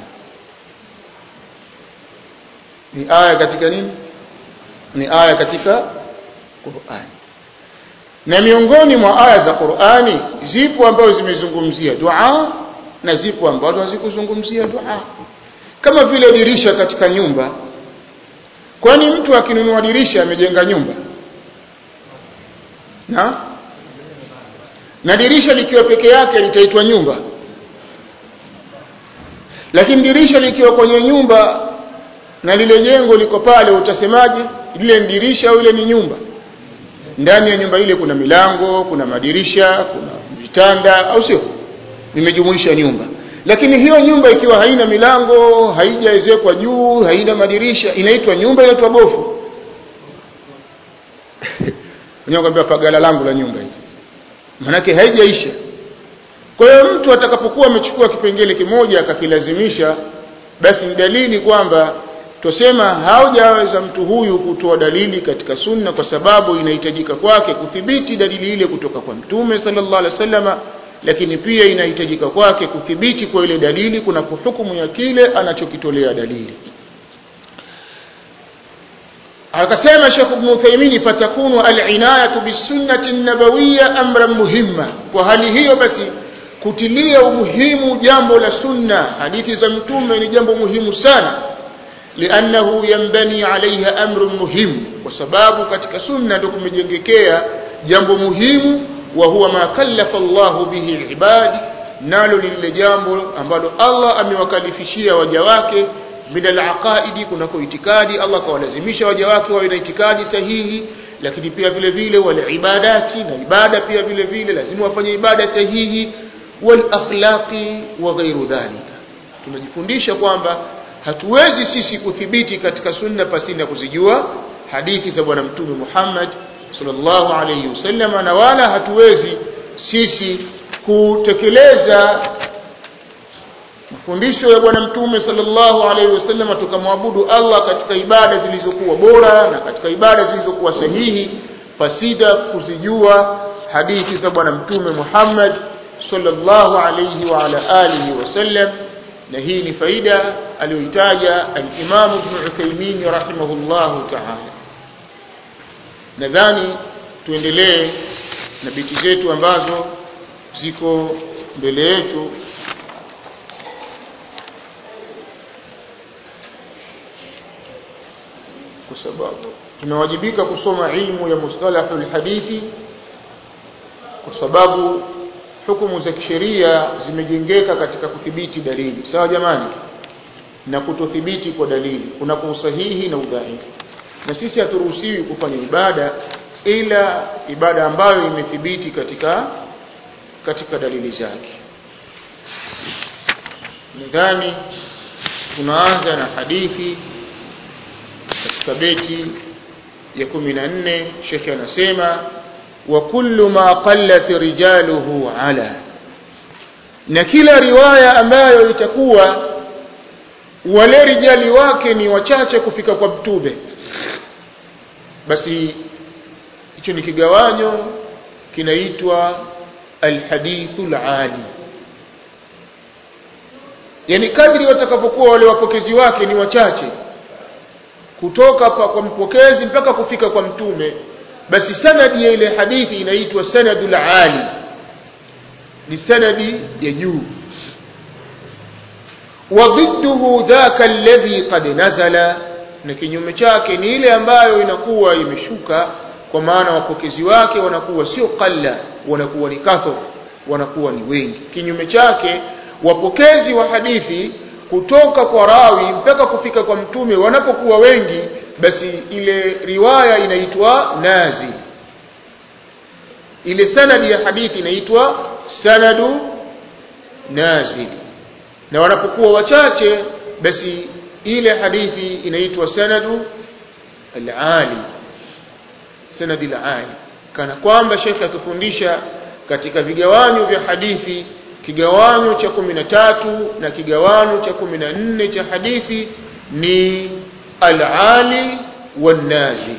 Ni aya katika nini? Ni aya katika Qur'ani. Na miongoni mwa aya za Qur'ani zipo ambazo zimezungumzia dua na zipo ambazo hazikuzungumzia dua. Kama vile dirisha katika nyumba. Kwani mtu akinunua dirisha amejenga nyumba? Na na dirisha likiwa peke yake litaitwa nyumba. Lakini dirisha likiwa kwenye nyumba na lile jengo liko pale, utasemaje lile ni dirisha au ile ni nyumba? Ndani ya nyumba ile kuna milango, kuna madirisha, kuna vitanda, au sio? Nimejumuisha nyumba. Lakini hiyo nyumba ikiwa haina milango, haijaezekwa juu, haina madirisha, inaitwa nyumba, inaitwa bofu. Unyokwambia pagala langu la nyumba hii, maana yake haijaisha. Kwa hiyo mtu atakapokuwa amechukua kipengele kimoja akakilazimisha, basi ni dalili kwamba tusema haujaweza mtu huyu kutoa dalili katika sunna, kwa sababu inahitajika kwake kuthibiti dalili ile kutoka kwa Mtume sallallahu alaihi wasallama, lakini pia inahitajika kwake kuthibiti kwa ile dalili kuna hukumu ya kile anachokitolea dalili. Akasema Sheikh Ibn Uthaymeen, fatakunu al-inayatu bis-sunnati an-nabawiyya amran muhimma. Kwa hali hiyo basi kutilia umuhimu jambo la sunna, hadithi za Mtume ni jambo muhimu sana, li'annahu yanbani 'alayha amrun muhim, kwa sababu katika sunna ndio kumejengekea jambo muhimu, wa huwa ma kallafa Allahu bihi al-ibad, nalo ni lile jambo ambalo Allah amewakalifishia waja wake min al-aqaidi, kunako itikadi. Allah kawalazimisha waja wake wawe na itikadi sahihi, lakini pia vile vile wal ibadati, na ibada pia vile vile lazima wafanye ibada sahihi, wal akhlaqi wa ghairu dhalika. Tunajifundisha kwamba hatuwezi sisi kuthibiti katika sunna pasina kuzijua hadithi za bwana Mtume Muhammad sallallahu alayhi wasallam, na wala hatuwezi sisi kutekeleza mafundisho ya bwana Mtume sallallahu alayhi wasallam tukamwabudu Allah katika ibada zilizokuwa bora na katika ibada zilizokuwa sahihi pasida kuzijua hadithi za bwana Mtume Muhammad sallallahu alayhi wa ala alihi wasallam. Na hii ni faida aliyoitaja al-Imam Ibn Uthaymeen rahimahullahu ta'ala. Nadhani tuendelee na biti zetu ambazo ziko mbele yetu, kwa sababu tunawajibika kusoma ilmu ya mustalahul hadithi, kwa sababu hukumu za kisheria zimejengeka katika kudhibiti dalili. Sawa jamani? Na kutothibiti kwa dalili kuna usahihi na udhaifu. Na sisi haturuhusiwi kufanya ibada ila ibada ambayo imethibiti katika katika dalili zake. Nadhani tunaanza na hadithi katika beti ya kumi na nne. Sheikh anasema wa kullu ma qallat rijaluhu ala, na kila riwaya ambayo itakuwa wale rijali wake ni wachache kufika kwa Mtume, basi hicho ni kigawanyo kinaitwa alhadithul ali. Yani kadri watakapokuwa wale wapokezi wake ni wachache kutoka kwa mpokezi mpaka kufika kwa Mtume, basi sanadi ya ile hadithi inaitwa sanadul ali, ni sanadi ya juu. Wa dhidduhu dhaka alladhi qad nazala, na kinyume chake ni ile ambayo inakuwa imeshuka, kwa maana wapokezi wake wanakuwa sio qalla, wanakuwa ni kathur, wanakuwa ni wengi. Kinyume chake wapokezi wa hadithi kutoka kwa rawi mpaka kufika kwa mtume wanapokuwa wengi, basi ile riwaya inaitwa nazil. Ile sanadi ya hadithi inaitwa sanadu nazil. Na wanapokuwa wachache, basi ile hadithi inaitwa sanadu al-ali, sanadi al-ali. Kana kwamba Sheikh atufundisha katika vigawanyo vya hadithi, kigawanyo cha kumi na tatu na kigawanyo cha kumi na nne cha hadithi ni al-ali wan-nazil.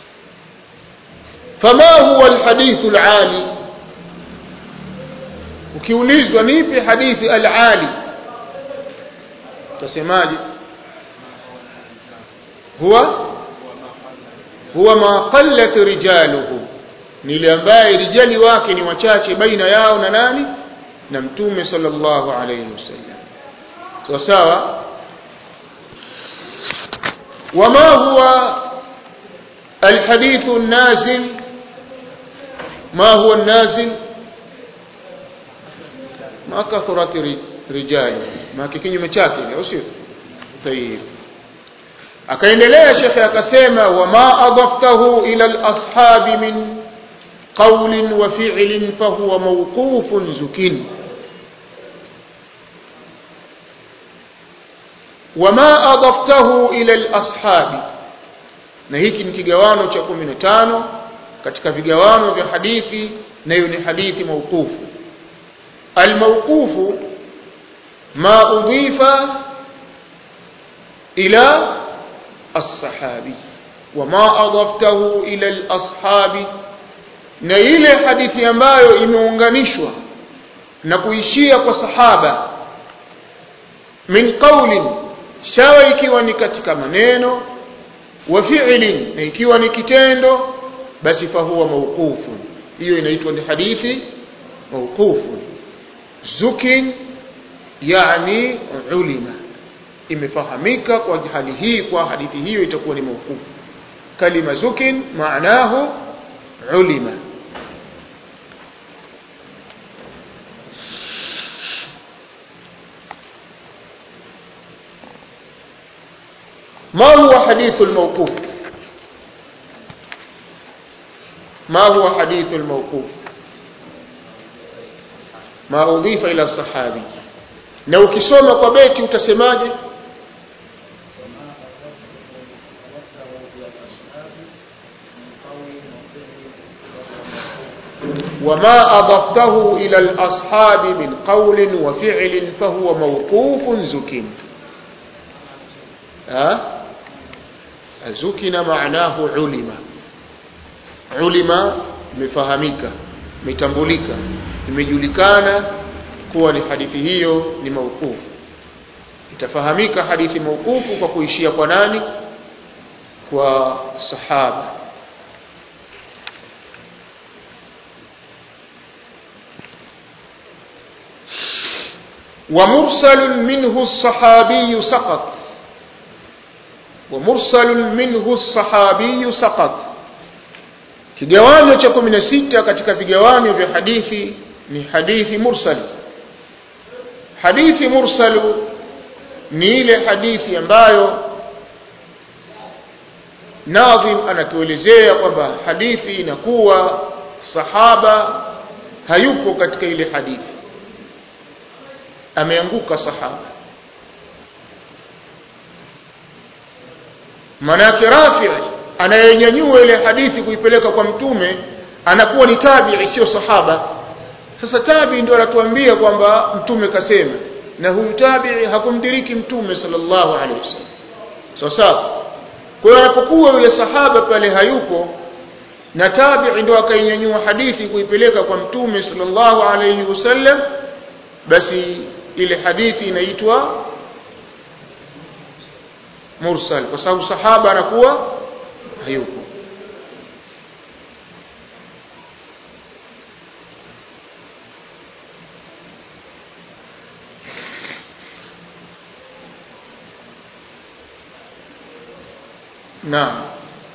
Fama huwa al-hadithu al-ali? Ukiulizwa ni ipi hadithi al-ali, utasemaje? huwa huwa ma qallat rijaluhu, ni ile ambaye rijali wake ni wachache baina yao na nani? Na mtume sallallahu alayhi wasallam. Sawa sawa. Wama huwa alhadithu an-nazil? ma huwa an-nazil? ma kathurat rijali, ma kinyume chake, au sio? Tayeb. Akaendelea Sheikh akasema, wama adaftahu ila al-ashabi min qawlin wa fi'lin fahuwa mawqufun zukin. Wama adaftahu ila al-ashabi, na hiki ni kigawano cha kumi na tano katika vigawano vya hadithi, nayo ni hadithi mawqufu. Al-mawqufu ma udhifa ila as-sahabi, wama adaftahu ila al-ashabi, na ile hadithi ambayo imeunganishwa na kuishia kwa sahaba, min qawlin, shawa ikiwa ni katika maneno, wa fi'lin, na ikiwa ni kitendo, basi fahuwa mawqufun, hiyo inaitwa ni hadithi mawqufun. Zukin yani ulima, imefahamika kwa hali hii, kwa hadithi hiyo itakuwa ni mawqufu. Kalima zukin maanahu ulima. ما هو حديث الموقوف؟ ما هو حديث الموقوف؟ ما أضيف إلى الصحابي. na ukisoma kwa beti utasemaje? وما أضفته إلى الأصحاب من قول وفعل فهو موقوف زكين. ها زكين معناه علم. علم مفهمك متambulika imejulikana kuwa ni hadithi hiyo ni mauqufu. Itafahamika hadithi mauqufu kwa kuishia kwa nani? Kwa sahaba. ومرسل منه الصحابي سقط. ومرسل منه الصحابي سقط. Kigawanyo cha kumi na sita katika vigawanyo vya hadithi ni hadithi mursal. Hadithi mursal ni ile hadithi ambayo nadhim anatuelezea kwamba hadithi inakuwa sahaba hayupo katika ile hadithi, ameanguka sahaba. Manake Rafi' anayenyanyua ile hadithi kuipeleka kwa mtume anakuwa ni tabi'i, sio sahaba. Sasa tabi'i ndio anatuambia kwamba mtume kasema, na huyu tabi'i hakumdiriki mtume sallallahu alaihi wasallam. Sawa sawa. Kwa hiyo anapokuwa yule sahaba pale hayupo na tabi'i ndio akainyanyua hadithi kuipeleka kwa mtume sallallahu alaihi wasallam, basi ile hadithi inaitwa mursal, kwa sababu sahaba anakuwa hayupo. نعم.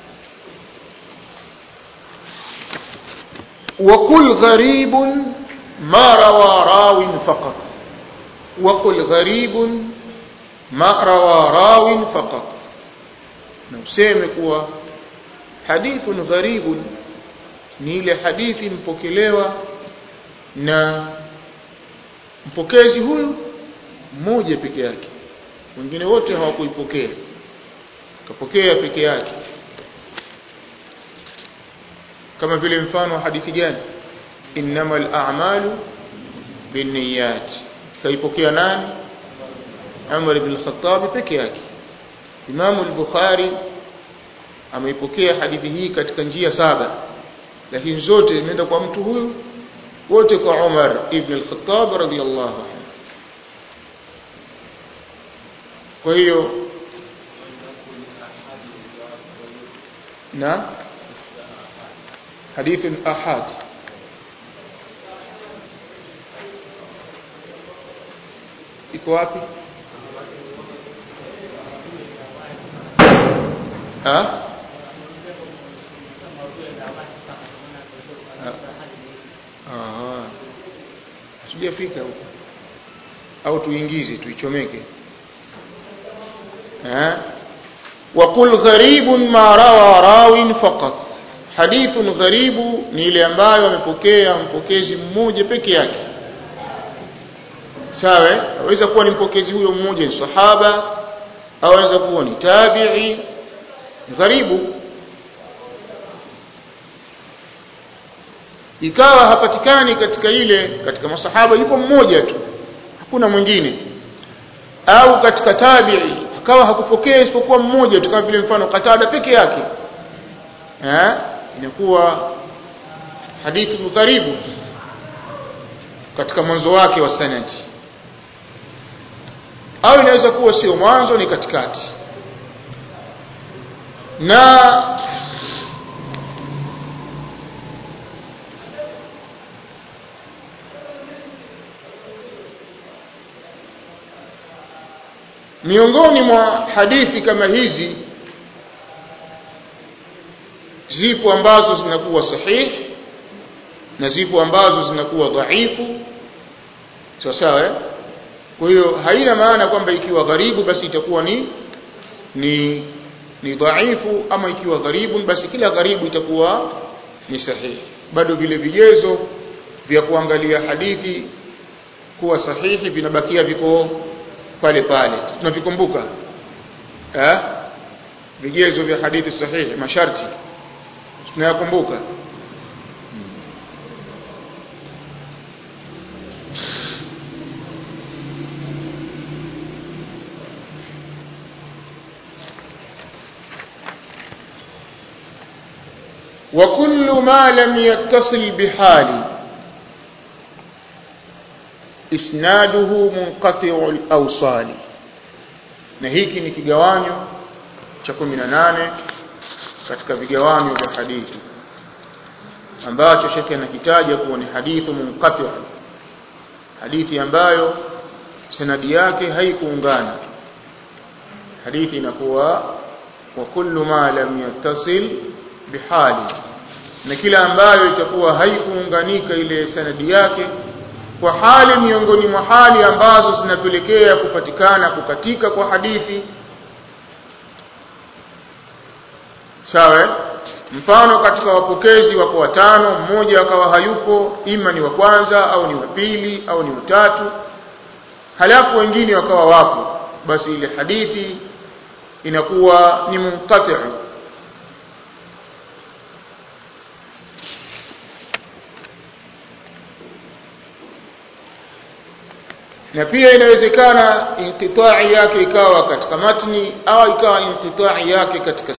وقل غريب ما روى راو فقط. وقل غريب ma rawa rawin faqat, na useme kuwa hadithun gharibun ni ile hadithi mpokelewa na mpokezi huyu mmoja peke yake, wengine wote hawakuipokea, kapokea peke yake. Kama vile mfano wa hadithi gani? innamal a'malu binniyat, kaipokea nani? Umar ibn al-Khattab peke yake. Imam al-Bukhari ameipokea hadithi hii katika njia saba, lakini zote zimeenda kwa mtu huyu, wote kwa Umar ibn al-Khattab radhiyallahu anhu. Kwa hiyo na hadith ahad iko wapi? Ha? Ah. Hatujafika huko. Au tuingize tuichomeke. Eh? Wa qul gharibun ma rawa rawin faqat. Hadithun gharibu ni ile ambayo amepokea mpokezi mmoja peke yake. Sawa? Aweza kuwa ni mpokezi huyo mmoja ni sahaba, au anaweza kuwa ni tabi'i. Gharibu ikawa hapatikani katika ile, katika masahaba yuko mmoja tu, hakuna mwingine, au katika tabi'i akawa hakupokea isipokuwa mmoja tu, kama vile mfano Qatada peke yake, eh, inakuwa hadithi gharibu katika mwanzo wake wa sanadi, au inaweza kuwa sio mwanzo, ni katikati. Na miongoni mwa hadithi kama hizi zipo ambazo zinakuwa sahihi na zipo ambazo zinakuwa dhaifu, sawa sawa. Kwa hiyo haina maana kwamba ikiwa gharibu basi itakuwa ni ni ni dhaifu, ama ikiwa gharibu basi kila gharibu itakuwa ni sahihi. Bado vile vigezo vya kuangalia hadithi kuwa sahihi vinabakia viko pale pale, tunavikumbuka eh, vigezo vya hadithi sahihi, masharti tunayakumbuka. وكل ما لم يتصل بحال isnaduhu munqati'ul awsal. Na hiki ni kigawanyo cha kumi na nane katika vigawanyo vya hadithi ambacho shekhe anakitaja kuwa ni hadithu munqati', hadithi ambayo sanadi yake haikuungana. Hadithi inakuwa wa kullu ma lam yattasil bihali, na kila ambayo itakuwa haikuunganika ile sanadi yake kwa hali miongoni mwa hali ambazo zinapelekea kupatikana kukatika kwa hadithi. Sawa? Mfano, katika wapokezi wako watano, mmoja akawa hayupo, ima ni wa kwanza au ni wa pili au ni wa tatu, halafu wengine wakawa wapo, basi ile hadithi inakuwa ni munqati'. Na pia inawezekana inqita'i yake ikawa katika matni au ikawa inqita'i yake katika